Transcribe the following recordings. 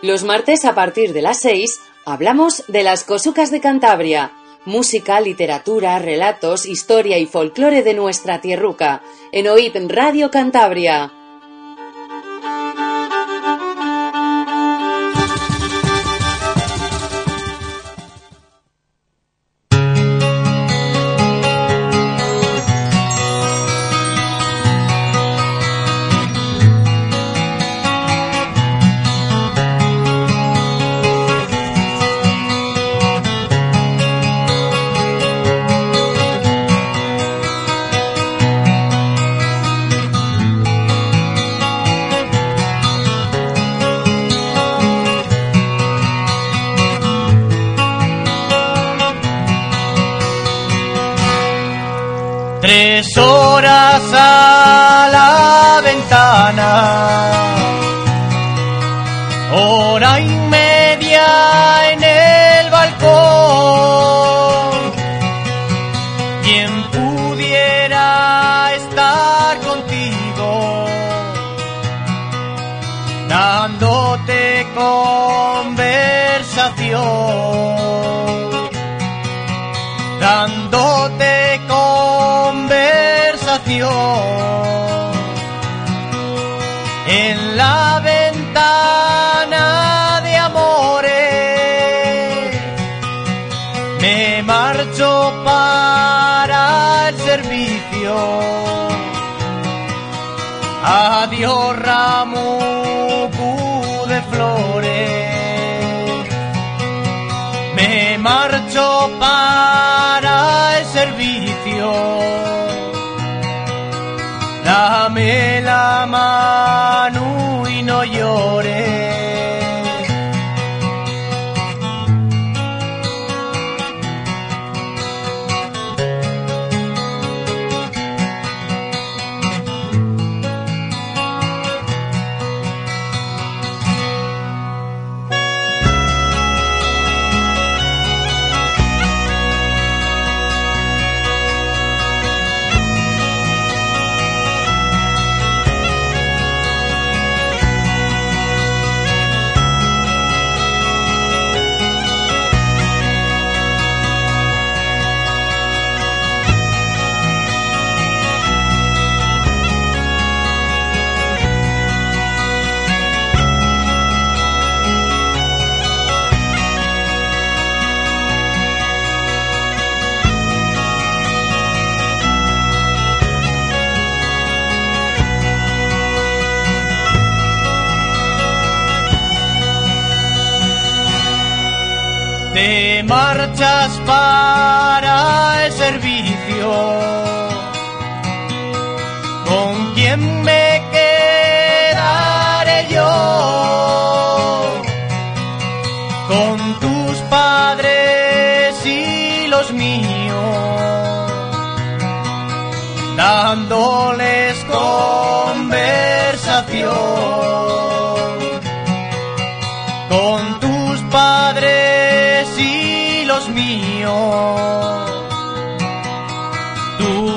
Los martes a partir de las 6 hablamos de las cosucas de Cantabria. Música, literatura, relatos, historia y folclore de nuestra tierruca. En OIP Radio Cantabria. Tres horas a la ventana, hora y media en el balcón. Quien pudiera estar contigo, dándote conversación, dándote en la ventana de amores. Me marcho para el servicio. Adiós ramo de flores. Me marcho para el servicio. Dame la mano y no llores. Te marchas para el servicio. ¿Con quién me quedaré yo? Con tus padres y los míos, dándoles conversación. Con tus padres y los míos, tú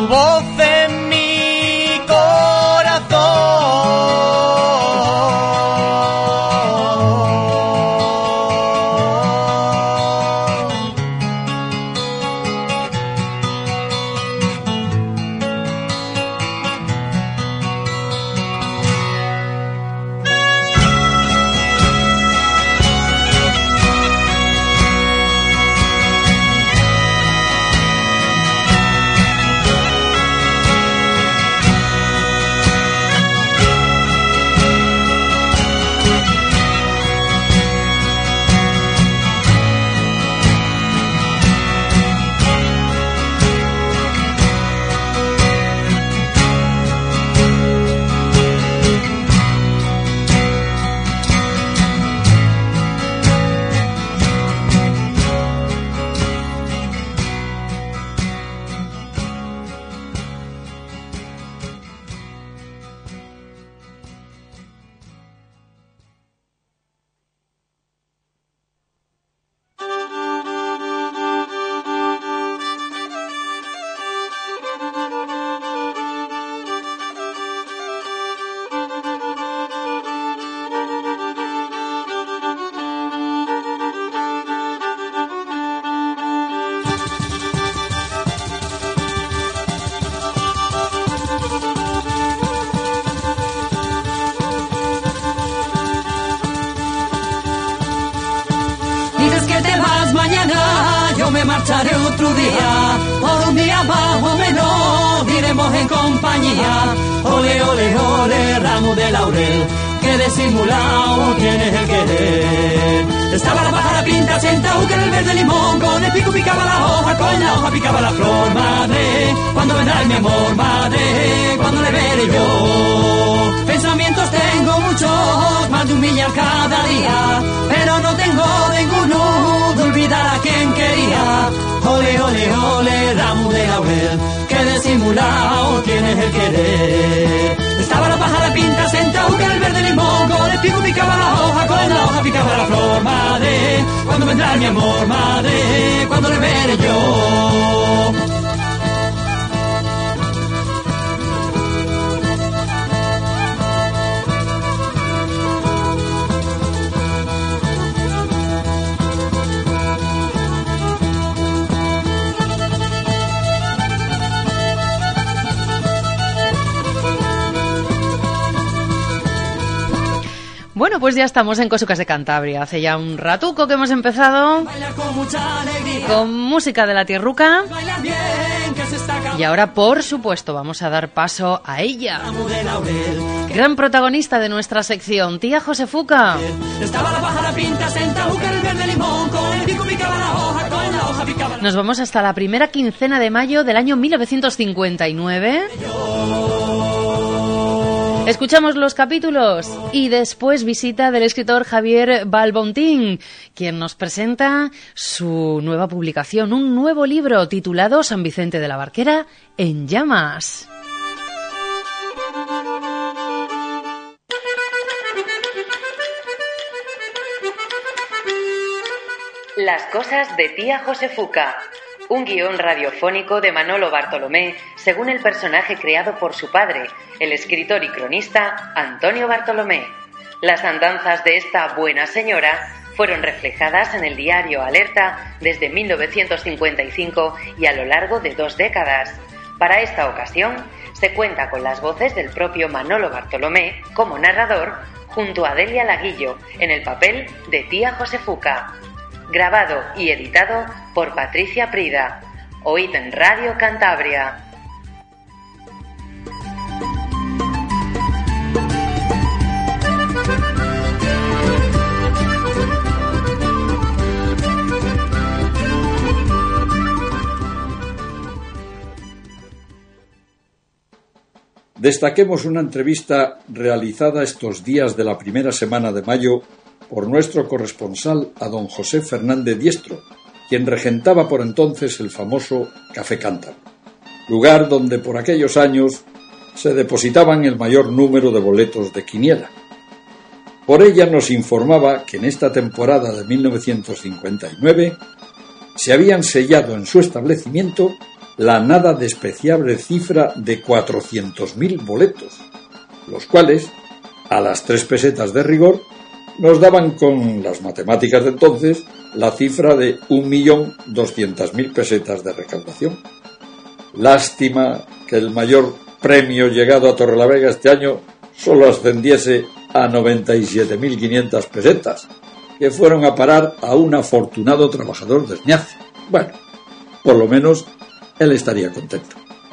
marcharé otro día, por un día más o menos, iremos en compañía. Ole, ole, ole, ramo de laurel, que disimulado tienes el querer. Estaba la pájara pinta sentado que en el verde limón, con el pico picaba la hoja, con la hoja picaba la flor. Madre, ¿cuándo vendrá mi amor? Madre, ¿cuándo le veré yo? Pensamientos tengo muchos, más de 1 millar cada día, pero no tengo ninguno de olvidar a quien quería. Ole, ole, ole, ramo de laurel, que disimulado tienes el querer. Estaba la pájara pinta sentado que en el verde limón, con el pico picaba la hoja, con la hoja picaba la flor. Madre, ¿cuándo vendrá mi amor? Madre, ¿cuándo le veré yo? Bueno, pues ya estamos en Cosucas de Cantabria. Hace ya un ratuco que hemos empezado con música de la tierruca. Y ahora, por supuesto, vamos a dar paso a ella. Gran protagonista de nuestra sección, tía Josefuca. Nos vamos hasta la primera quincena de mayo del año 1959. Escuchamos los capítulos y después visita del escritor Javier Balbontín, quien nos presenta su nueva publicación, un nuevo libro titulado San Vicente de la Barquera en llamas. Las cosas de tía Josefuca. Un guión radiofónico de Manolo Bartolomé, según el personaje creado por su padre, el escritor y cronista Antonio Bartolomé. Las andanzas de esta buena señora fueron reflejadas en el diario Alerta desde 1955 y a lo largo de 2 décadas. Para esta ocasión, se cuenta con las voces del propio Manolo Bartolomé como narrador, junto a Delia Laguillo, en el papel de tía Josefuca. Grabado y editado por Patricia Prida. Oíd en Radio Cantabria. Destaquemos una entrevista realizada estos días de la primera semana de mayo por nuestro corresponsal a don José Fernández Diestro, quien regentaba por entonces el famoso Café Cántabro, lugar donde por aquellos años se depositaban el mayor número de boletos de quiniela. Por ella nos informaba que en esta temporada de 1959 se habían sellado en su establecimiento la nada despreciable cifra de 400.000 boletos, los cuales, a las 3 pesetas de rigor, nos daban con las matemáticas de entonces la cifra de 1.200.000 pesetas de recaudación. Lástima que el mayor premio llegado a Torrelavega este año solo ascendiese a 97.500 pesetas, que fueron a parar a un afortunado trabajador de Sñace. Bueno, por lo menos él estaría contento.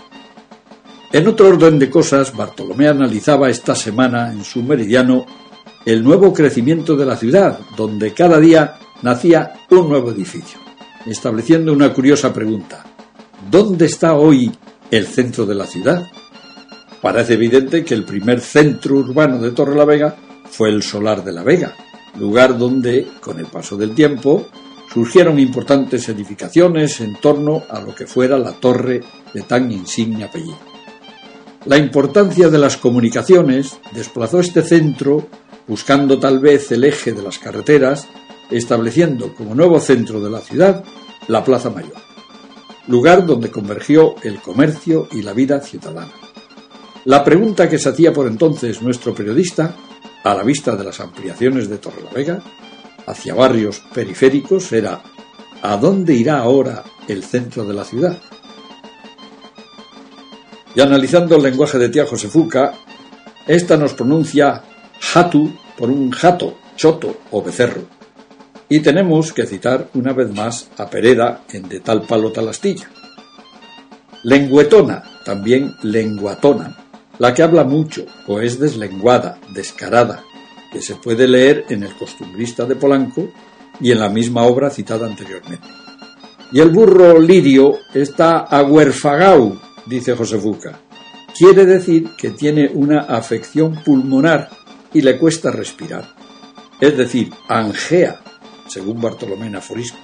En otro orden de cosas, Bartolomé analizaba esta semana en su meridiano el nuevo crecimiento de la ciudad, donde cada día nacía un nuevo edificio, estableciendo una curiosa pregunta: ¿dónde está hoy el centro de la ciudad? Parece evidente que el primer centro urbano de Torrelavega fue el Solar de la Vega, lugar donde, con el paso del tiempo, surgieron importantes edificaciones en torno a lo que fuera la torre de tan insigne apellido. La importancia de las comunicaciones desplazó este centro, buscando tal vez el eje de las carreteras, estableciendo como nuevo centro de la ciudad la Plaza Mayor, lugar donde convergió el comercio y la vida ciudadana. La pregunta que se hacía por entonces nuestro periodista, a la vista de las ampliaciones de Torrelavega hacia barrios periféricos, era: ¿a dónde irá ahora el centro de la ciudad? Y analizando el lenguaje de tía Josefuca, esta nos pronuncia jatu por un jato, choto o becerro. Y tenemos que citar una vez más a Pereda en De tal palo tal astilla. Lenguetona, también lenguatona, la que habla mucho o es deslenguada, descarada, que se puede leer en El costumbrista de Polanco y en la misma obra citada anteriormente. Y el burro lirio está ahuerfagau, dice Josefuca. Quiere decir que tiene una afección pulmonar y le cuesta respirar. Es decir, angea, según Bartolomé en Aforismos.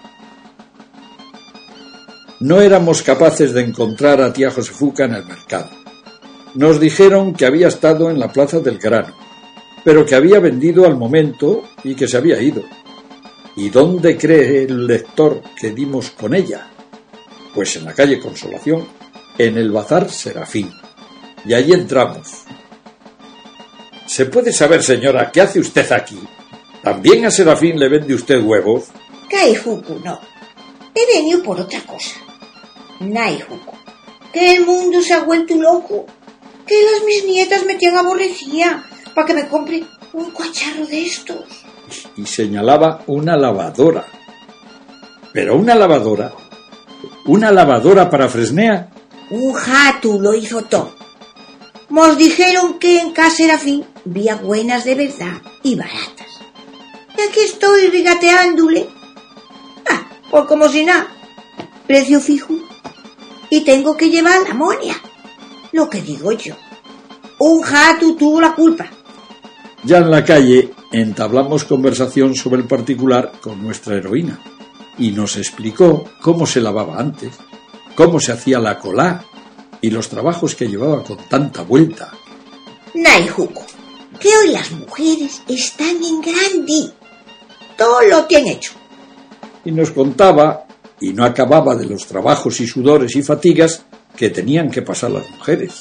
No éramos capaces de encontrar a tía Josefuca en el mercado. Nos dijeron que había estado en la Plaza del Grano, pero que había vendido al momento y que se había ido. ¿Y dónde cree el lector que dimos con ella? Pues en la calle Consolación, en el Bazar Serafín. Y allí entramos. ¿Se puede saber, señora, qué hace usted aquí? ¿También a Serafín le vende usted huevos? Caijuku, no. He venido por otra cosa. Naijuku, que el mundo se ha vuelto loco. Que las mis nietas me tienen aborrecida para que me compre un cacharro de estos. Y señalaba una lavadora. ¿Pero una lavadora? ¿Una lavadora para Fresnea? Un jatu lo hizo todo. Nos dijeron que en casa Serafín vía buenas de verdad y baratas. Y aquí estoy rigateándole. Pues como si nada. Precio fijo. Y tengo que llevar la monia. Lo que digo yo. Un jatu tuvo la culpa. Ya en la calle entablamos conversación sobre el particular con nuestra heroína y nos explicó cómo se lavaba antes, cómo se hacía la colá y los trabajos que llevaba con tanta vuelta. Naijuku, que hoy las mujeres están en grande. Todo lo tienen hecho. Y nos contaba, y no acababa de los trabajos y sudores y fatigas que tenían que pasar las mujeres.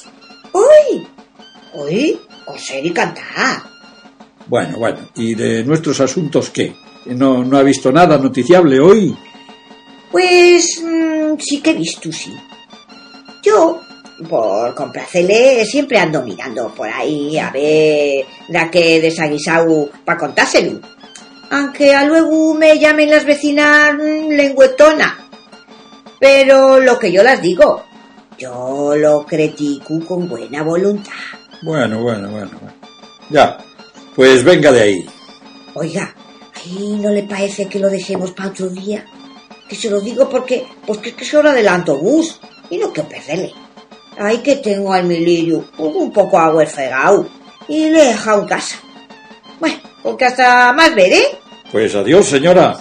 Hoy, coser y cantar. Bueno, ¿y de nuestros asuntos qué? ¿No ha visto nada noticiable hoy? Pues sí que he visto, sí. Yo, por complacerle, siempre ando mirando por ahí a ver la que desaguisau para contárselo. Aunque a luego me llamen las vecinas lenguetona. Pero lo que yo las digo, yo lo critico con buena voluntad. Bueno. Ya, pues venga de ahí. Oiga, ¿ahí no le parece que lo dejemos para otro día? Que se lo digo porque pues que es hora del autobús y no quiero perderle. Ay, que tengo al mi lirio un poco ahuerfegao y le he dejado en casa. Bueno, porque hasta más ver, ¿eh? Pues adiós, señora.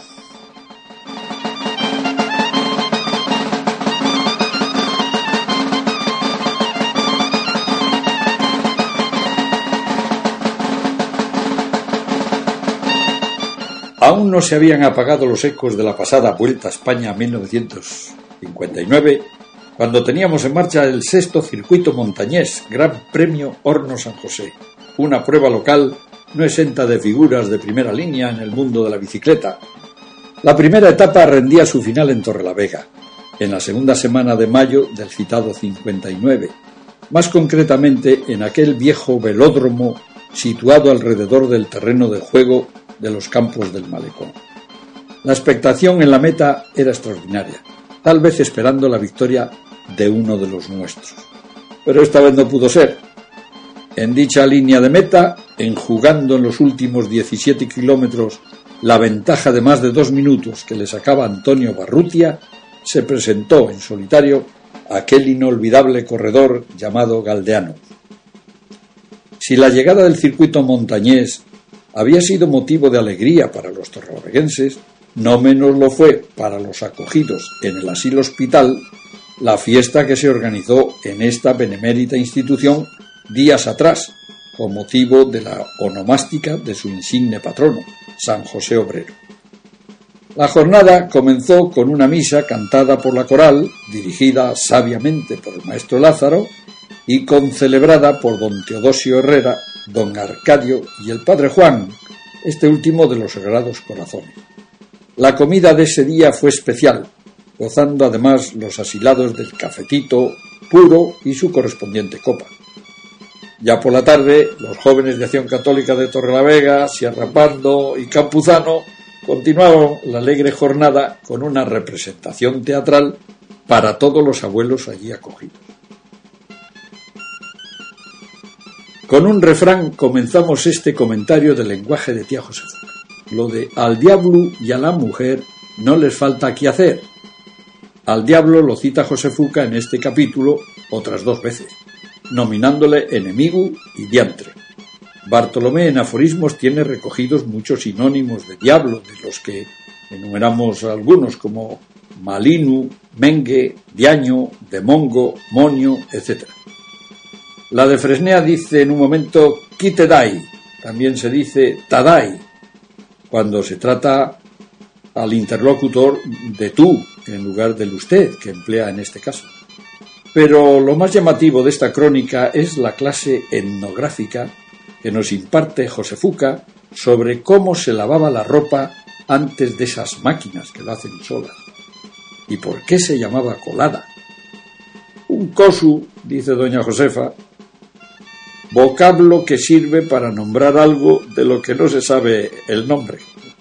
Aún no se habían apagado los ecos de la pasada Vuelta a España 1959, cuando teníamos en marcha el 6º Circuito Montañés, Gran Premio Horno San José, una prueba local no exenta de figuras de primera línea en el mundo de la bicicleta. La primera etapa rendía su final en Torrelavega, en la segunda semana de mayo del citado 59, más concretamente en aquel viejo velódromo situado alrededor del terreno de juego de los campos del Malecón. La expectación en la meta era extraordinaria, tal vez esperando la victoria de uno de los nuestros. Pero esta vez no pudo ser. En dicha línea de meta, enjugando en los últimos 17 kilómetros la ventaja de más de 2 minutos que le sacaba Antonio Barrutia, se presentó en solitario aquel inolvidable corredor llamado Galdeano. Si la llegada del circuito montañés había sido motivo de alegría para los torrelavegüenses, no menos lo fue para los acogidos en el asilo hospital la fiesta que se organizó en esta benemérita institución días atrás, con motivo de la onomástica de su insigne patrono, San José Obrero. La jornada comenzó con una misa cantada por la coral, dirigida sabiamente por el maestro Lázaro y concelebrada por don Teodosio Herrera, don Arcadio y el padre Juan, este último de los Sagrados Corazones. La comida de ese día fue especial, gozando además los asilados del cafetito puro y su correspondiente copa. Ya por la tarde, los jóvenes de Acción Católica de Torrelavega, Sierra Pardo y Campuzano Continuaron la alegre jornada con una representación teatral para todos los abuelos allí acogidos. Con un refrán comenzamos este comentario del lenguaje de tía Josefuca. Lo de al diablo y a la mujer no les falta qué hacer. Al diablo lo cita Josefuca en este capítulo otras 2 veces, nominándole enemigo y diantre. Bartolomé en aforismos tiene recogidos muchos sinónimos de diablo, de los que enumeramos algunos como malinu, mengue, diaño, demongo, monio, etc. La de Fresnea dice en un momento quitedai, también se dice tadai, cuando se trata al interlocutor de tú en lugar del usted, que emplea en este caso. Pero lo más llamativo de esta crónica es la clase etnográfica que nos imparte Josefuca sobre cómo se lavaba la ropa antes de esas máquinas que lo hacen solas. ¿Y por qué se llamaba colada? Un cosu, dice doña Josefa, vocablo que sirve para nombrar algo de lo que no se sabe el nombre.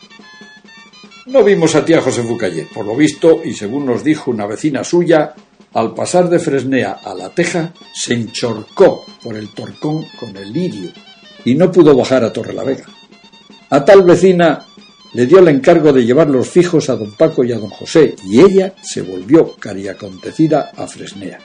No vimos a tía Josefuca ayer, por lo visto, y según nos dijo una vecina suya, al pasar de Fresnea a La Teja, se enchorcó por el Torcón con el lirio y no pudo bajar a Torrelavega. A tal vecina le dio el encargo de llevar los fijos a don Paco y a don José, y ella se volvió cariacontecida a Fresnea.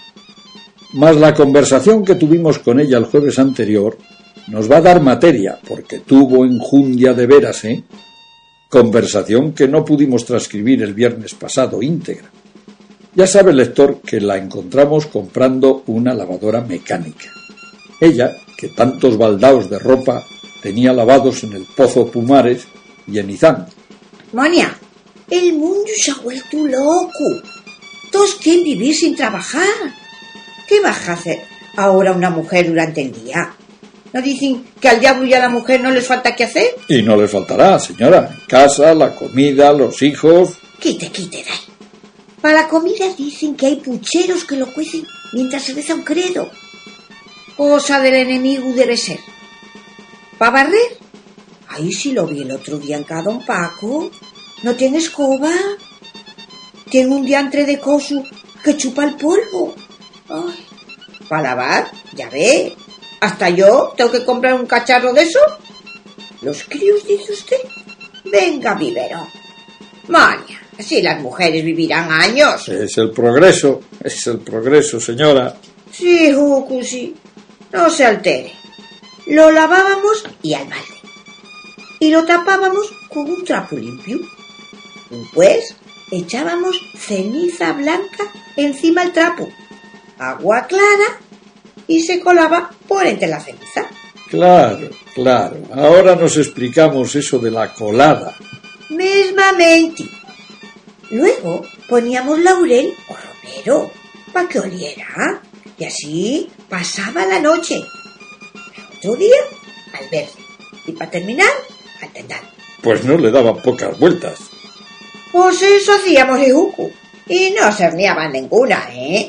Mas la conversación que tuvimos con ella el jueves anterior nos va a dar materia, porque tuvo enjundia de veras, conversación que no pudimos transcribir el viernes pasado íntegra. Ya sabe el lector que la encontramos comprando una lavadora mecánica. Ella, que tantos baldaos de ropa tenía lavados en el Pozo Pumares y en Izán. Monia, el mundo se ha vuelto loco. Todos quieren vivir sin trabajar. ¿Qué vas a hacer ahora una mujer durante el día? ¿No dicen que al diablo y a la mujer no les falta qué hacer? Y no les faltará, señora. Casa, la comida, los hijos... Quite, dai. Para la comida dicen que hay pucheros que lo cuecen mientras se reza un credo. Cosa del enemigo debe ser. ¿Para barrer? Ay, si lo vi el otro día en cada don Paco. ¿No tiene escoba? Tiene un diantre de cosu que chupa el polvo. Ay, ¿para lavar? Ya ve. ¿Hasta yo tengo que comprar un cacharro de eso? ¿Los críos, dice usted? Venga, vivero. Maña, así las mujeres vivirán años. Es el progreso, señora. Sí, Jucu, sí. No se altere. Lo lavábamos y al balde. Y lo tapábamos con un trapo limpio. Después echábamos ceniza blanca encima del trapo, agua clara y se colaba por entre la ceniza. Claro. Ahora nos explicamos eso de la colada. Mesmamente. Luego poníamos laurel o romero para que oliera y así pasaba la noche. El otro día al verde y para terminar al tendal. Pues no le daban pocas vueltas. Pues eso hacíamos en Jucu y no se horneaban ninguna,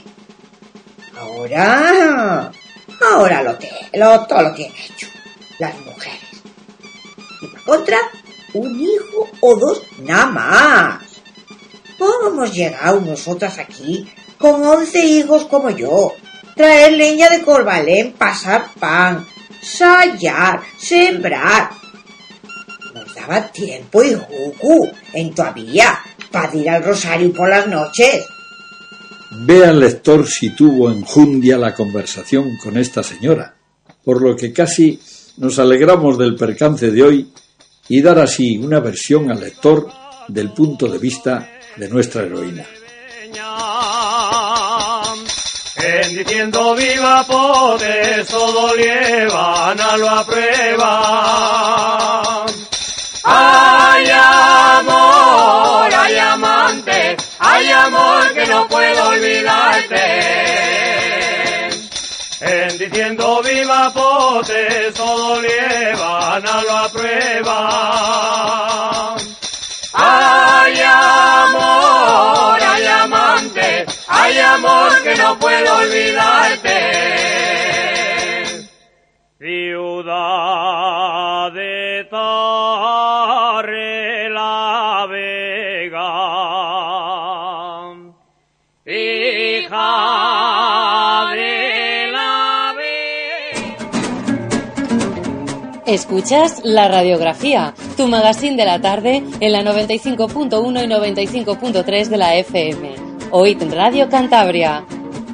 Ahora todo lo tienen hecho las mujeres. Y por contra, un hijo o 2 nada más. ¿Cómo hemos llegado nosotras aquí con 11 hijos como yo? Traer leña de Corbalén, pasar pan, sayar, sembrar. Nos daba tiempo y Jucu en todavía para ir al rosario por las noches. Vea el lector si tuvo enjundia la conversación con esta señora, por lo que casi nos alegramos del percance de hoy y dar así una versión al lector del punto de vista de nuestra heroína. En diciendo viva potes todo llevan a lo aprueba. Hay amor, hay amante, hay amor que no puedo olvidarte. En diciendo viva potes todo llevan a lo aprueba. Hay amor, hay amante, hay amor que no puedo olvidarte. Ciudad de Tarrela. Escuchas La Radiografía, tu magazín de la tarde en la 95.1 y 95.3 de la FM. Oíd Radio Cantabria.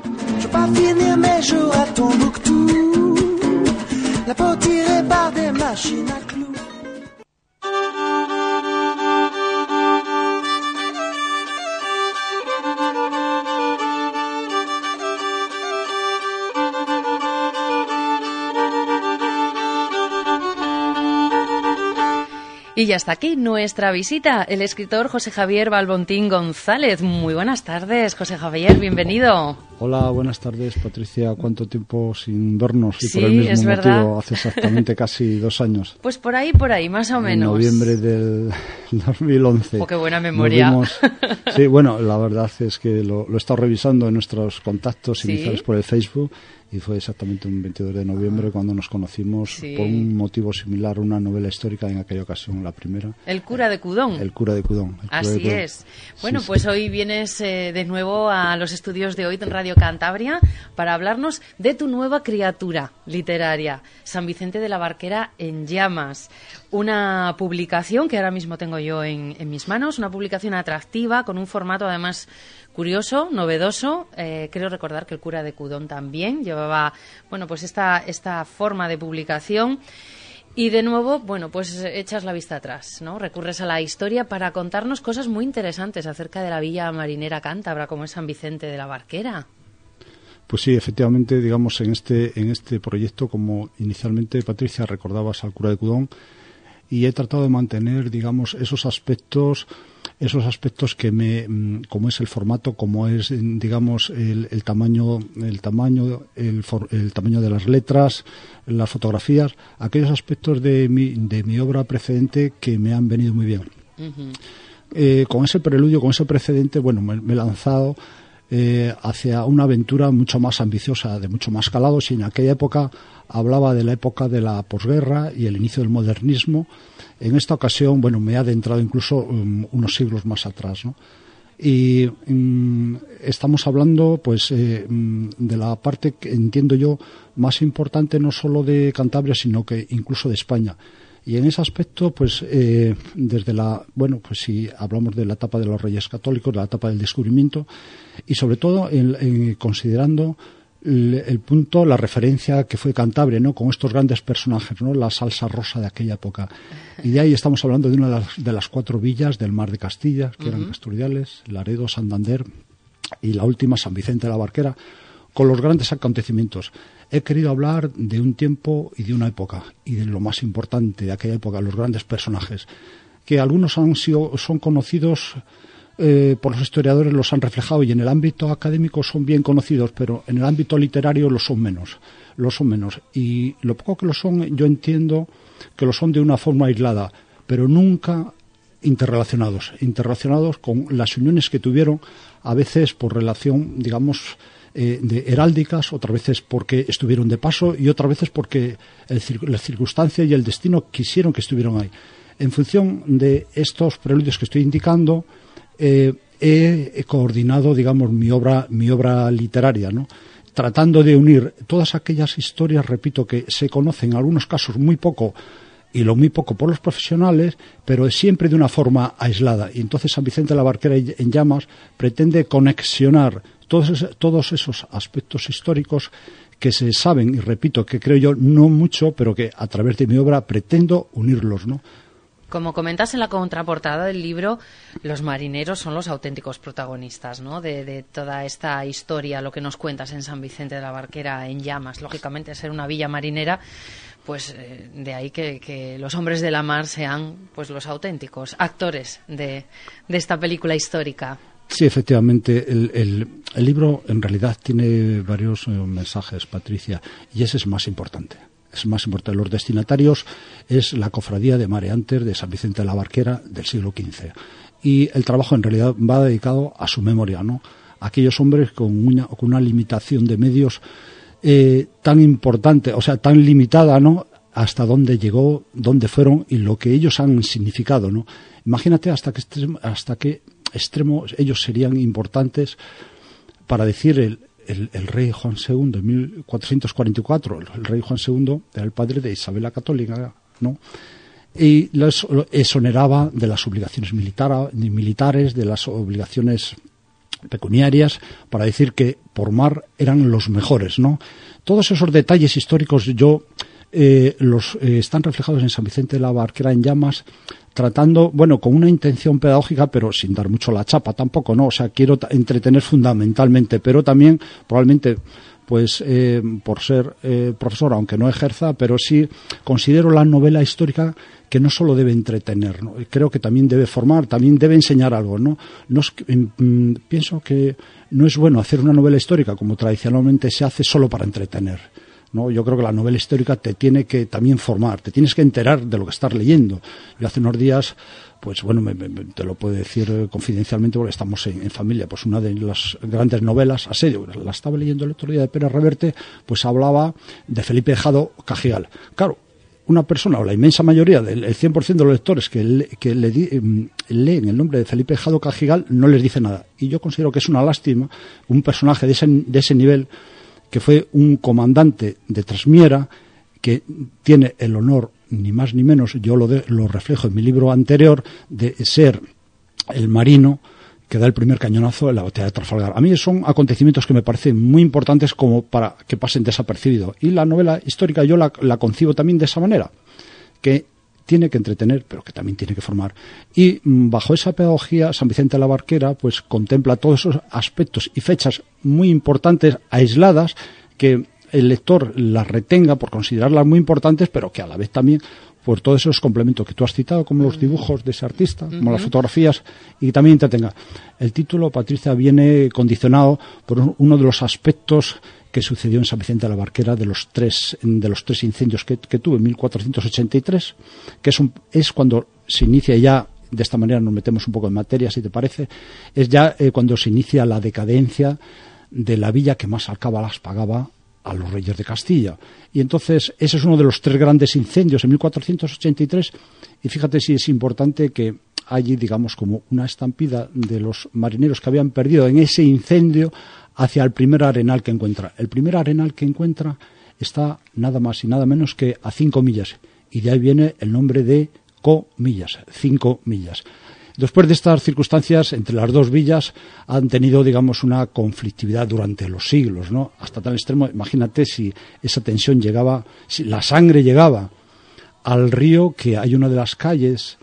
Y ya está aquí nuestra visita, el escritor José Javier Balbontín González. Muy buenas tardes, José Javier, bienvenido. Hola, buenas tardes, Patricia. ¿Cuánto tiempo sin vernos? Y sí, por el mismo es motivo, verdad. hace exactamente casi 2 años. Pues por ahí, más o menos. En noviembre del 2011. ¡Oh, qué buena memoria! Sí, bueno, la verdad es que lo he estado revisando en nuestros contactos iniciales por el Facebook. Y fue exactamente un 22 de noviembre cuando nos conocimos por un motivo similar, una novela histórica, en aquella ocasión, la primera. El cura de Cudón. El cura de Cudón. Así es. Bueno, pues hoy vienes de nuevo a los estudios de Oíd Radio Cantabria para hablarnos de tu nueva criatura literaria, San Vicente de la Barquera en llamas. Una publicación que ahora mismo tengo yo en mis manos, una publicación atractiva, con un formato además curioso, novedoso. Creo recordar que el cura de Cudón también llevaba, pues esta forma de publicación. Y de nuevo, pues echas la vista atrás, ¿no? Recurres a la historia para contarnos cosas muy interesantes acerca de la villa marinera cántabra, como es San Vicente de la Barquera. Pues sí, efectivamente, digamos, en este proyecto, como inicialmente, Patricia, recordabas al cura de Cudón, y he tratado de mantener, digamos, esos aspectos que como es el formato, como es, digamos, el tamaño de las letras, las fotografías, aquellos aspectos de mi obra precedente que me han venido muy bien. Uh-huh. Con ese preludio, con ese precedente, me he lanzado hacia una aventura mucho más ambiciosa, de mucho más calado. Si en aquella época hablaba de la época de la posguerra y el inicio del modernismo, en esta ocasión, me he adentrado incluso unos siglos más atrás, ¿no? Y estamos hablando, de la parte que entiendo yo más importante, no solo de Cantabria, sino que incluso de España. Y en ese aspecto, si hablamos de la etapa de los Reyes Católicos, de la etapa del descubrimiento, y sobre todo considerando el punto, la referencia que fue Cantabria, ¿no? Con estos grandes personajes, ¿no? La salsa rosa de aquella época. Y de ahí estamos hablando de una de las 4 villas del Mar de Castilla, que eran Casturiales, Laredo, Santander y la última, San Vicente de la Barquera, con los grandes acontecimientos. He querido hablar de un tiempo y de una época, y de lo más importante de aquella época, los grandes personajes, que algunos son conocidos por los historiadores, los han reflejado, y en el ámbito académico son bien conocidos, pero en el ámbito literario lo son menos. Y lo poco que lo son, yo entiendo que lo son de una forma aislada, pero nunca interrelacionados con las uniones que tuvieron, a veces por relación, digamos, de heráldicas, otras veces porque estuvieron de paso y otras veces porque la circunstancia y el destino quisieron que estuvieran ahí. En función de estos preludios que estoy indicando, he coordinado, digamos, mi obra literaria, ¿no? Tratando de unir todas aquellas historias, repito, que se conocen en algunos casos muy poco, y lo muy poco por los profesionales, pero siempre de una forma aislada. Y entonces San Vicente de la Barquera en llamas pretende conexionar todos esos aspectos históricos que se saben, y repito, que creo yo no mucho, pero que a través de mi obra pretendo unirlos, ¿no? Como comentas en la contraportada del libro, los marineros son los auténticos protagonistas, ¿no? de toda esta historia, lo que nos cuentas en San Vicente de la Barquera en llamas. Lógicamente, ser una villa marinera, de ahí que los hombres de la mar sean los auténticos actores de esta película histórica. Sí, efectivamente, el libro en realidad tiene varios mensajes, Patricia, y ese es más importante. Los destinatarios es la cofradía de mareantes de San Vicente de la Barquera del siglo XV. Y el trabajo en realidad va dedicado a su memoria, ¿no? Aquellos hombres con una limitación de medios tan importante, o sea, tan limitada, ¿no? Hasta dónde llegó, dónde fueron y lo que ellos han significado, ¿no? Imagínate hasta qué extremo ellos serían importantes para decir el rey Juan II en 1444. El rey Juan II era el padre de Isabel la Católica, ¿no? Y los exoneraba de las obligaciones militares, de las obligaciones pecuniarias, para decir que por mar eran los mejores, ¿no? Todos esos detalles históricos están reflejados en San Vicente de la Barquera en Llamas, tratando, bueno, con una intención pedagógica, pero sin dar mucho la chapa tampoco, ¿no? O sea, quiero entretener fundamentalmente, pero también probablemente pues por ser profesor, aunque no ejerza, pero sí considero la novela histórica que no solo debe entretener, ¿no? Creo que también debe formar, también debe enseñar algo, ¿no? Pienso que no es bueno hacer una novela histórica como tradicionalmente se hace solo para entretener, ¿no? Yo creo que la novela histórica te tiene que también formar, te tienes que enterar de lo que estás leyendo. Yo hace unos días, pues bueno, te lo puedo decir confidencialmente porque estamos en familia, pues una de las grandes novelas, Asedio, la estaba leyendo el otro día de Pérez Reverte, pues hablaba de Felipe Jado Cajigal. Claro, una persona, o la inmensa mayoría, el 100% de los lectores que leen el nombre de Felipe Jado Cajigal, no les dice nada. Y yo considero que es una lástima un personaje de ese nivel, que fue un comandante de Trasmiera, que tiene el honor, ni más ni menos, yo lo reflejo en mi libro anterior, de ser el marino que da el primer cañonazo en la batalla de Trafalgar. A mí son acontecimientos que me parecen muy importantes como para que pasen desapercibidos. Y la novela histórica yo la concibo también de esa manera, que tiene que entretener, pero que también tiene que formar. Y bajo esa pedagogía, San Vicente de la Barquera pues contempla todos esos aspectos y fechas muy importantes, aisladas, que el lector las retenga por considerarlas muy importantes, pero que a la vez también por todos esos complementos que tú has citado, como los dibujos de ese artista, como las fotografías, y también entretenga. El título, Patricia, viene condicionado por uno de los aspectos que sucedió en San Vicente de la Barquera de los tres incendios que tuvo en 1483, que es cuando se inicia ya, de esta manera nos metemos un poco en materia, si te parece, es ya cuando se inicia la decadencia de la villa que más alcabalas pagaba a los reyes de Castilla. Y entonces ese es uno de los 3 grandes incendios en 1483, y fíjate si es importante que allí, digamos, como una estampida de los marineros que habían perdido en ese incendio hacia el primer arenal que encuentra. El primer arenal que encuentra está nada más y nada menos que a 5 millas, y de ahí viene el nombre de Comillas, 5 millas. Después de estas circunstancias, entre las dos villas han tenido, digamos, una conflictividad durante los siglos, ¿no? Hasta tal extremo, imagínate si esa tensión llegaba, si la sangre llegaba al río, que hay una de las calles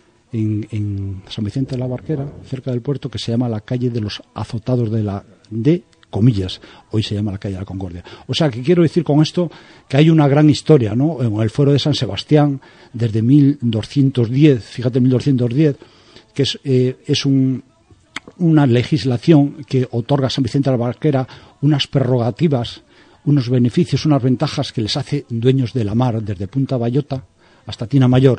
en San Vicente de la Barquera, cerca del puerto, que se llama la calle de los azotados de Comillas. Hoy se llama la calle de la Concordia. O sea, que quiero decir con esto que hay una gran historia, ¿no? En el fuero de San Sebastián, desde 1210, fíjate, 1210, que es una legislación que otorga a San Vicente de la Barquera unas prerrogativas, unos beneficios, unas ventajas que les hace dueños de la mar, desde Punta Bayota hasta Tina Mayor,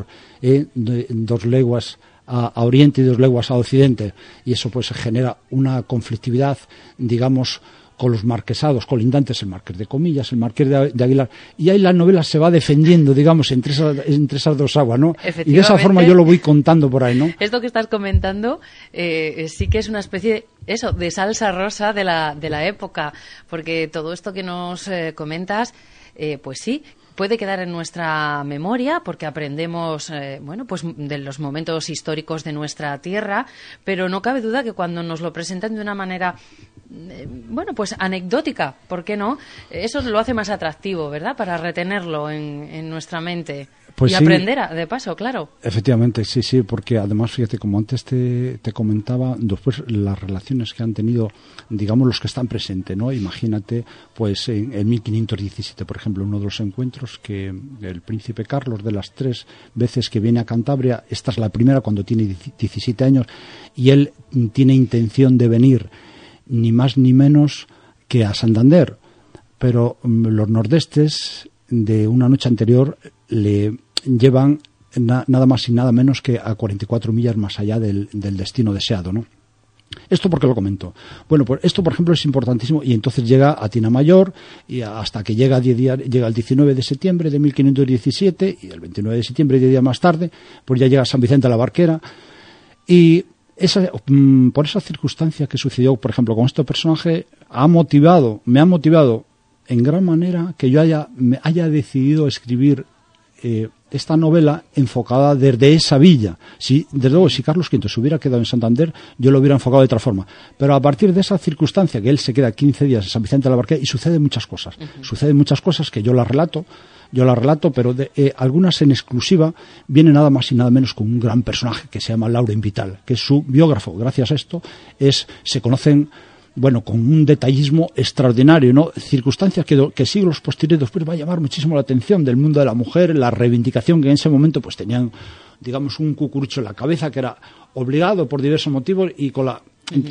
2 leguas a oriente y 2 leguas a occidente, y eso pues genera una conflictividad, digamos, con los marquesados colindantes, el marqués de Comillas, el marqués de Aguilar, y ahí la novela se va defendiendo, digamos, entre esas dos aguas, ¿no? Y de esa forma yo lo voy contando por ahí, ¿no? Esto que estás comentando sí que es una especie de salsa rosa de la época, porque todo esto que nos comentas, pues sí, puede quedar en nuestra memoria porque aprendemos pues de los momentos históricos de nuestra tierra, pero no cabe duda que cuando nos lo presentan de una manera pues anecdótica, ¿por qué no? Eso lo hace más atractivo, ¿verdad? Para retenerlo en nuestra mente. Pues y sí, aprender de paso, claro. Efectivamente, sí, porque además, fíjate, como antes te comentaba, después las relaciones que han tenido, digamos, los que están presentes, ¿no? Imagínate, pues en 1517, por ejemplo, uno de los encuentros que el príncipe Carlos, de las 3 veces que viene a Cantabria, esta es la primera cuando tiene 17 años, y él tiene intención de venir ni más ni menos que a Santander, pero los nordestes de una noche anterior le llevan nada más y nada menos que a 44 millas más allá del destino deseado, ¿no? ¿Esto por qué lo comento? Bueno, pues esto, por ejemplo, es importantísimo, y entonces llega a Tina Mayor, y hasta que llega el 19 de septiembre de 1517, y el 29 de septiembre, 10 días más tarde, pues ya llega a San Vicente de la Barquera, y por esa circunstancia que sucedió, por ejemplo, con este personaje, me ha motivado en gran manera que yo haya decidido escribir esta novela enfocada desde esa villa. Desde luego, si Carlos V se hubiera quedado en Santander, yo lo hubiera enfocado de otra forma. Pero a partir de esa circunstancia, que él se queda 15 días en San Vicente de la Barquera, y suceden muchas cosas. Suceden muchas cosas que yo las relato, pero algunas en exclusiva vienen nada más y nada menos con un gran personaje que se llama Lauren Vital, que es su biógrafo. Gracias a esto se conocen, bueno, con un detallismo extraordinario, ¿no? Circunstancias que siglos posteriores después va a llamar muchísimo la atención del mundo de la mujer, la reivindicación que en ese momento pues tenían, digamos, un cucurucho en la cabeza que era obligado por diversos motivos, y con la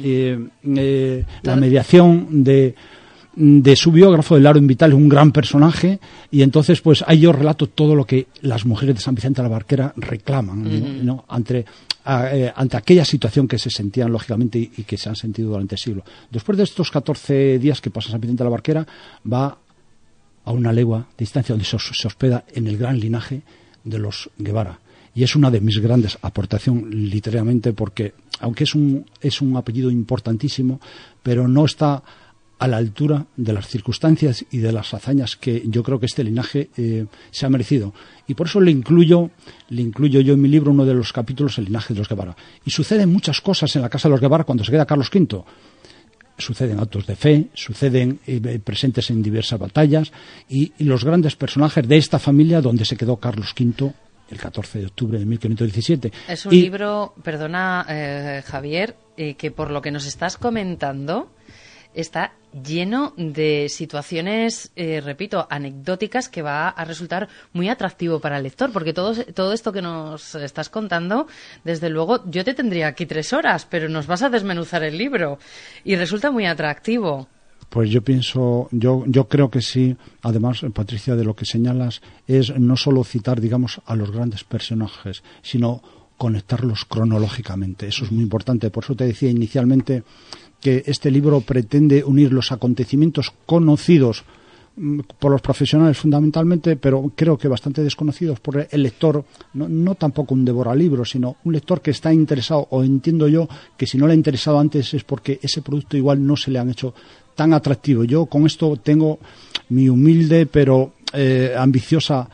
mediación de su biógrafo, de Lauren Vital, un gran personaje, y entonces pues ahí yo relato todo lo que las mujeres de San Vicente de la Barquera reclaman, ¿no? Ante aquella situación que se sentían lógicamente y que se han sentido durante siglos. Después de estos 14 días que pasa San Vicente de la Barquera, va a una legua de distancia donde se hospeda en el gran linaje de los Guevara. Y es una de mis grandes aportaciones literariamente, porque aunque es un apellido importantísimo, pero no está a la altura de las circunstancias y de las hazañas que yo creo que este linaje se ha merecido. Y por eso le incluyo yo en mi libro, uno de los capítulos, el linaje de los Guevara. Y suceden muchas cosas en la casa de los Guevara cuando se queda Carlos V. Suceden actos de fe, suceden presentes en diversas batallas, y los grandes personajes de esta familia donde se quedó Carlos V el 14 de octubre de 1517. Es un libro, perdona Javier, que por lo que nos estás comentando está lleno de situaciones, repito, anecdóticas, que va a resultar muy atractivo para el lector, porque todo esto que nos estás contando, desde luego, yo te tendría aquí 3 horas, pero nos vas a desmenuzar el libro y resulta muy atractivo. Pues yo pienso, yo creo que sí. Además, Patricia, de lo que señalas es no solo citar, digamos, a los grandes personajes, sino conectarlos cronológicamente. Eso es muy importante. Por eso te decía inicialmente que este libro pretende unir los acontecimientos conocidos por los profesionales fundamentalmente, pero creo que bastante desconocidos por el lector, no tampoco un devoralibros, sino un lector que está interesado, o entiendo yo que si no le ha interesado antes es porque ese producto igual no se le han hecho tan atractivo. Yo con esto tengo mi humilde pero ambicioso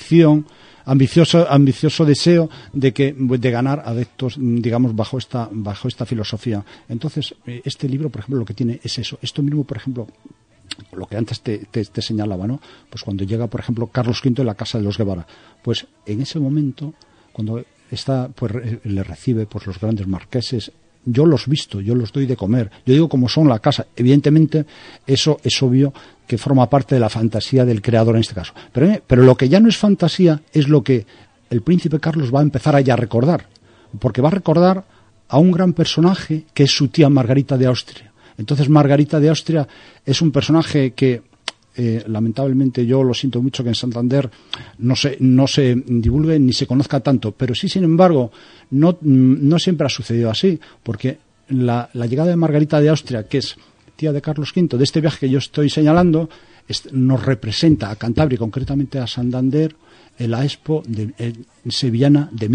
deseo de ganar adeptos, digamos, bajo esta filosofía. Entonces, este libro, por ejemplo, lo que tiene es eso. Esto mismo, por ejemplo, lo que antes te señalaba, ¿no? Pues cuando llega, por ejemplo, Carlos V en la casa de los Guevara, pues en ese momento, cuando está, pues le recibe pues los grandes marqueses. Yo los visto, yo los doy de comer. Yo digo como son la casa. Evidentemente, eso es obvio que forma parte de la fantasía del creador en este caso. Pero lo que ya no es fantasía es lo que el príncipe Carlos va a empezar a ya recordar. Porque va a recordar a un gran personaje que es su tía Margarita de Austria. Entonces, Margarita de Austria es un personaje que, lamentablemente, yo lo siento mucho que en Santander no se divulgue ni se conozca tanto, pero sí, sin embargo, no siempre ha sucedido así, porque la llegada de Margarita de Austria, que es tía de Carlos V, de este viaje que yo estoy señalando, nos representa a Cantabria y concretamente a Santander en la Expo sevillana de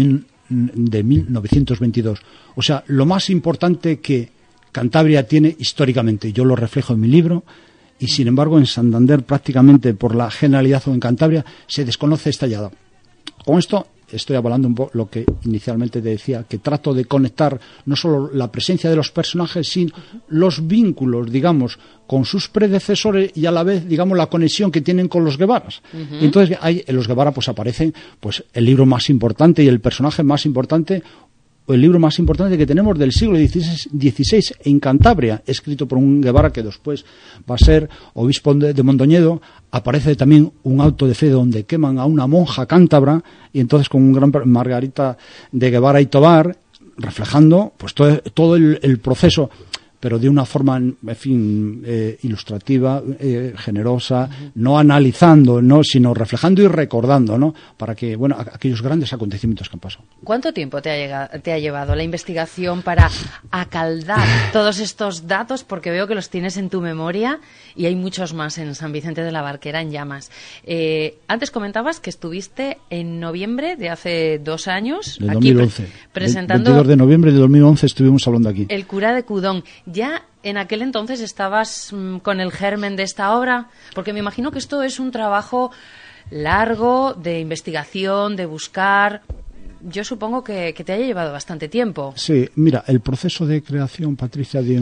1922. O sea, lo más importante que Cantabria tiene históricamente, yo lo reflejo en mi libro. Y sin embargo en Santander prácticamente por la generalidad o en Cantabria se desconoce esta llegada. Con esto estoy hablando un poco lo que inicialmente te decía, que trato de conectar no solo la presencia de los personajes, sino los vínculos, digamos, con sus predecesores y a la vez, digamos, la conexión que tienen con los Guevaras. Y entonces ahí en los Guevara pues aparecen pues el libro más importante y el personaje más importante, el libro más importante que tenemos del siglo XVI en Cantabria, escrito por un Guevara que después va a ser obispo de Mondoñedo. Aparece también un auto de fe donde queman a una monja cántabra, y entonces con un gran Margarita de Guevara y Tobar, reflejando pues todo el proceso, pero de una forma, en fin, ilustrativa, generosa, no analizando, no, sino reflejando y recordando, ¿no? Para que, bueno, aquellos grandes acontecimientos que han pasado. ¿Cuánto tiempo te ha llevado la investigación para acaldar todos estos datos? Porque veo que los tienes en tu memoria y hay muchos más en San Vicente de la Barquera en llamas. Antes comentabas que estuviste en noviembre de hace 2 años. De aquí 2011. Presentando 22 de noviembre de 2011 estuvimos hablando aquí. El cura de Cudón. ¿Ya en aquel entonces estabas con el germen de esta obra? Porque me imagino que esto es un trabajo largo, de investigación, de buscar. Yo supongo que te haya llevado bastante tiempo. Sí, mira, el proceso de creación, Patricia, de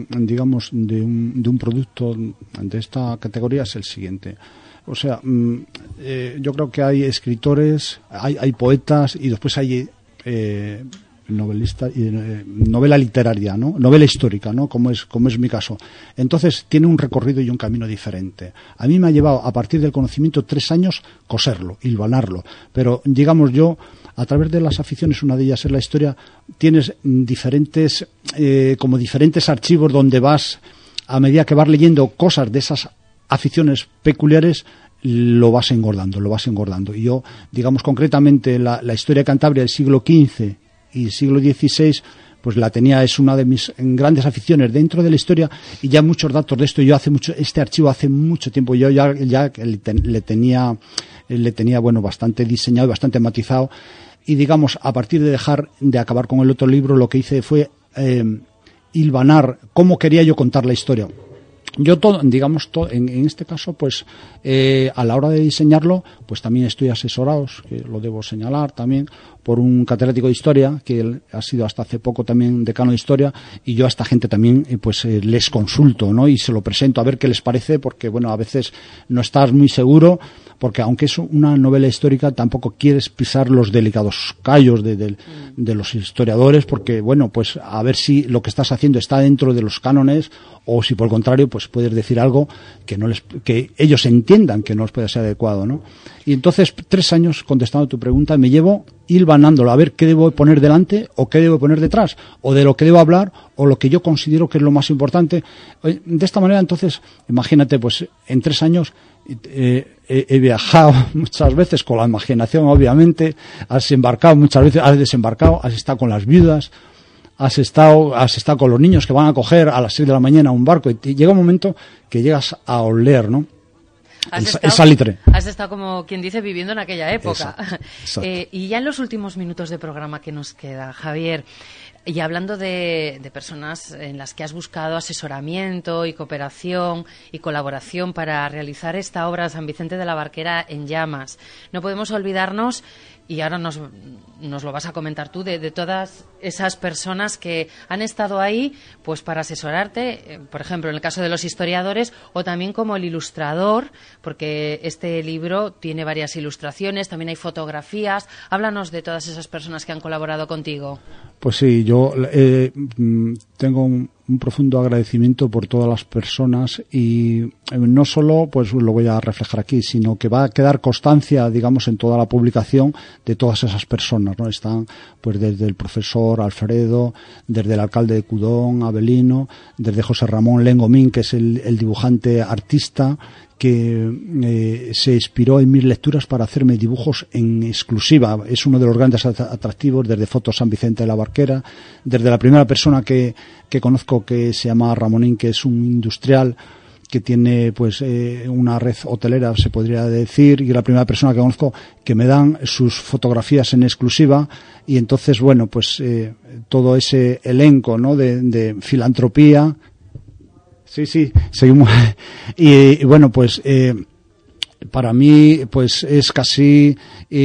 un producto de esta categoría es el siguiente. O sea, yo creo que hay escritores, hay poetas y después hay novelistas, novela literaria, ¿no? Novela histórica, ¿no? Como es mi caso. Entonces tiene un recorrido y un camino diferente. A mí me ha llevado, a partir del conocimiento, 3 años coserlo, hilvanarlo. Pero, digamos, yo, a través de las aficiones, una de ellas es la historia, tienes diferentes archivos donde vas, a medida que vas leyendo cosas de esas aficiones peculiares, lo vas engordando. Y yo, digamos, concretamente la historia de Cantabria del siglo XV y siglo XVI, pues la tenía, es una de mis grandes aficiones dentro de la historia, y ya muchos datos de esto, este archivo hace mucho tiempo, yo ya le tenía bueno, bastante diseñado, bastante matizado, y digamos, a partir de acabar con el otro libro, lo que hice fue hilvanar cómo quería yo contar la historia. Yo en este caso, pues a la hora de diseñarlo, pues también estoy asesorado, que lo debo señalar también, por un catedrático de historia, que él ha sido hasta hace poco también decano de historia, y yo a esta gente también les consulto, ¿no? Y se lo presento a ver qué les parece, porque bueno, a veces no estás muy seguro, porque aunque es una novela histórica, tampoco quieres pisar los delicados callos de los historiadores, porque bueno, pues a ver si lo que estás haciendo está dentro de los cánones, o si por el contrario, pues puedes decir algo que ellos entiendan que no les puede ser adecuado, ¿no? Y entonces, 3 años, contestando a tu pregunta, me llevo hilvanándolo, a ver qué debo poner delante o qué debo poner detrás, o de lo que debo hablar, o lo que yo considero que es lo más importante. De esta manera, entonces, imagínate, pues en 3 años he viajado muchas veces con la imaginación, obviamente, has embarcado muchas veces, has desembarcado, has estado con las viudas, has estado con los niños que van a coger a las 6 de la mañana un barco, y llega un momento que llegas a oler, ¿no? El salitre. Has estado, como quien dice, viviendo en aquella época. Exacto. Y ya en los últimos minutos de programa que nos queda, Javier, y hablando de personas en las que has buscado asesoramiento y cooperación y colaboración para realizar esta obra San Vicente de la Barquera en llamas, no podemos olvidarnos, y ahora nos lo vas a comentar tú, de todas esas personas que han estado ahí pues para asesorarte, por ejemplo, en el caso de los historiadores, o también como el ilustrador, porque este libro tiene varias ilustraciones, también hay fotografías. Háblanos de todas esas personas que han colaborado contigo. Pues sí, yo tengo un profundo agradecimiento por todas las personas, y no solo pues lo voy a reflejar aquí, sino que va a quedar constancia, digamos, en toda la publicación de todas esas personas, ¿no? Están pues desde el profesor Alfredo, desde el alcalde de Cudón, Abelino, desde José Ramón Lengomín, que es el dibujante artista, que se inspiró en mis lecturas para hacerme dibujos en exclusiva. Es uno de los grandes atractivos, desde Fotos San Vicente de la Barquera, desde la primera persona que conozco, que se llama Ramonín, que es un industrial que tiene pues una red hotelera, se podría decir, y la primera persona que conozco que me dan sus fotografías en exclusiva. Y entonces, bueno, pues todo ese elenco, ¿no?, de filantropía. Sí, seguimos. Y bueno, pues para mí pues es casi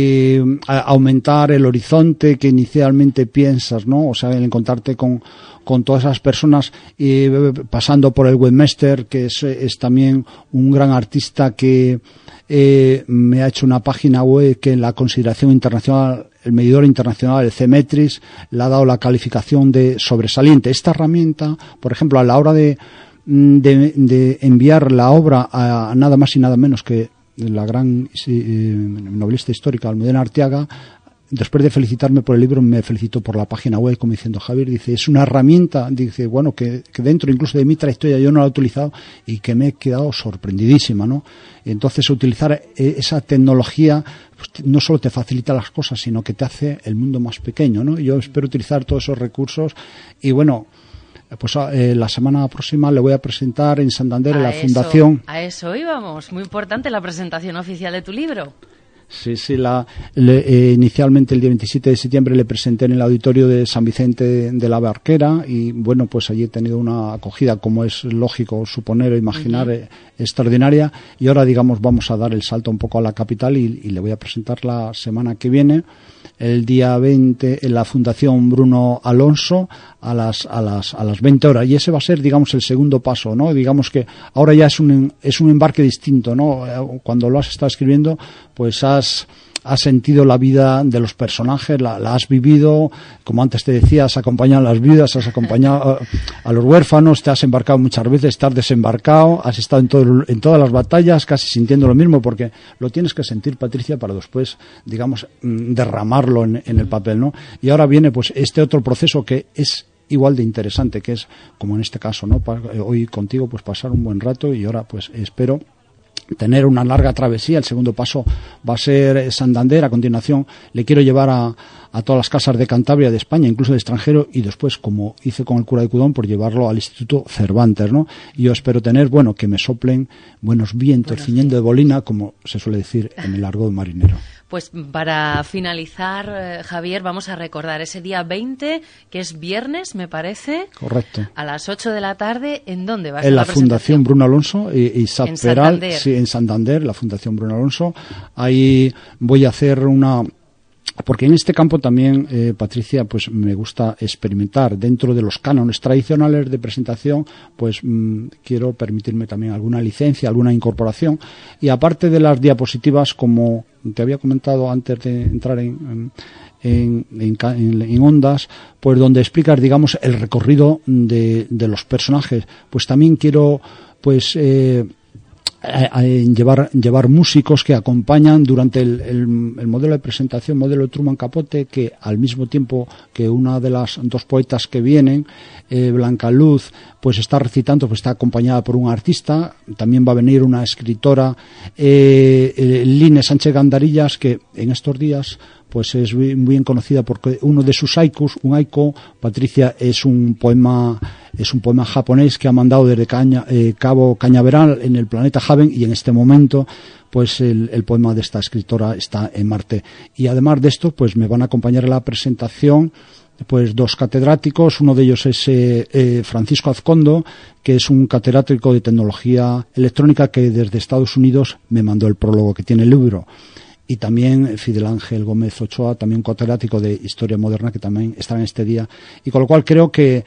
aumentar el horizonte que inicialmente piensas, ¿no? O sea, el encontrarte con todas esas personas, pasando por el webmaster, que es también un gran artista que me ha hecho una página web que en la consideración internacional, el medidor internacional, el CEMETRIS, le ha dado la calificación de sobresaliente. Esta herramienta, por ejemplo, a la hora de enviar la obra a nada más y nada menos que la gran novelista histórica Almudena Arteaga, después de felicitarme por el libro, me felicitó por la página web, como diciendo: Javier, dice, es una herramienta, dice, bueno, que dentro incluso de mi trayectoria yo no la he utilizado y que me he quedado sorprendidísima, ¿no? Entonces, utilizar esa tecnología pues, no solo te facilita las cosas, sino que te hace el mundo más pequeño, ¿no? Yo espero utilizar todos esos recursos, y bueno, pues la semana próxima le voy a presentar en Santander, en la Fundación. A eso íbamos. Muy importante la presentación oficial de tu libro. Sí, inicialmente el día 27 de septiembre le presenté en el auditorio de San Vicente de la Barquera y bueno, pues allí he tenido una acogida, como es lógico suponer o imaginar, extraordinaria, y ahora digamos vamos a dar el salto un poco a la capital y le voy a presentar la semana que viene, el día 20 en la Fundación Bruno Alonso a las 20 horas, y ese va a ser digamos el segundo paso, ¿no? Digamos que ahora ya es un embarque distinto, ¿no? Cuando lo has estado escribiendo, pues has sentido la vida de los personajes, la has vivido, como antes te decía, has acompañado a las viudas, has acompañado a los huérfanos, te has embarcado muchas veces, te has desembarcado, has estado en todas las batallas, casi sintiendo lo mismo, porque lo tienes que sentir, Patricia, para después, digamos, derramarlo en el papel, ¿no? Y ahora viene pues este otro proceso que es igual de interesante, que es, como en este caso, ¿no? Hoy contigo pues pasar un buen rato y ahora pues espero tener una larga travesía. El segundo paso va a ser Santander. A continuación le quiero llevar a todas las casas de Cantabria, de España, incluso de extranjero, y después, como hice con el cura de Cudón, por llevarlo al Instituto Cervantes, ¿no? Y yo espero tener, bueno, que me soplen buenos vientos, ciñendo de bolina, como se suele decir en el argot marinero. Pues para finalizar, Javier, vamos a recordar ese día 20, que es viernes, me parece. Correcto. A las 8 de la tarde, ¿en dónde va a ser en la Fundación Bruno Alonso y Sat Peral, sí, en Santander, la Fundación Bruno Alonso. Ahí voy a hacer porque en este campo también, Patricia, pues me gusta experimentar dentro de los cánones tradicionales de presentación, pues quiero permitirme también alguna licencia, alguna incorporación, y aparte de las diapositivas, como te había comentado antes de entrar en Ondas, pues donde explicas, digamos, el recorrido de los personajes, pues también quiero, pues llevar músicos que acompañan durante el modelo de presentación, modelo de Truman Capote, que al mismo tiempo que una de las dos poetas que vienen, Blanca Luz, pues está recitando, pues está acompañada por un artista. También va a venir una escritora, Line Sánchez Gandarillas, que en estos días pues es bien conocida porque uno de sus haikus, un haiku, Patricia, es un poema japonés que ha mandado desde Cabo Cañaveral en el planeta Haven, y en este momento pues el poema de esta escritora está en Marte. Y además de esto, pues me van a acompañar en la presentación pues dos catedráticos. Uno de ellos es Francisco Azcondo, que es un catedrático de tecnología electrónica que desde Estados Unidos me mandó el prólogo que tiene el libro. Y también Fidel Ángel Gómez Ochoa, también catedrático de Historia Moderna, que también está en este día. Y con lo cual creo que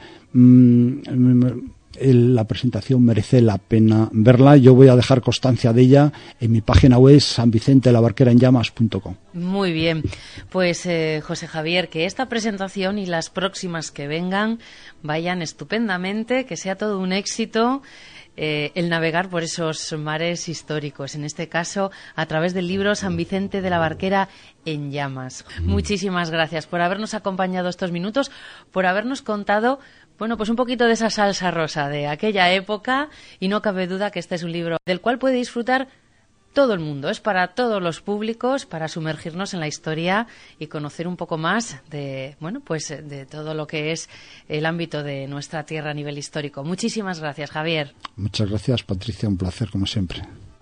la presentación merece la pena verla. Yo voy a dejar constancia de ella en mi página web, sanvicentelabarqueraenllamas.com. Muy bien. Pues José Javier, que esta presentación y las próximas que vengan vayan estupendamente, que sea todo un éxito. El navegar por esos mares históricos, en este caso a través del libro San Vicente de la Barquera en llamas. Muchísimas gracias por habernos acompañado estos minutos, por habernos contado, bueno, pues un poquito de esa salsa rosa de aquella época, y no cabe duda que este es un libro del cual puede disfrutar todo el mundo. Es para todos los públicos, para sumergirnos en la historia y conocer un poco más de, bueno, pues de todo lo que es el ámbito de nuestra tierra a nivel histórico. Muchísimas gracias, Javier. Muchas gracias, Patricia, un placer como siempre.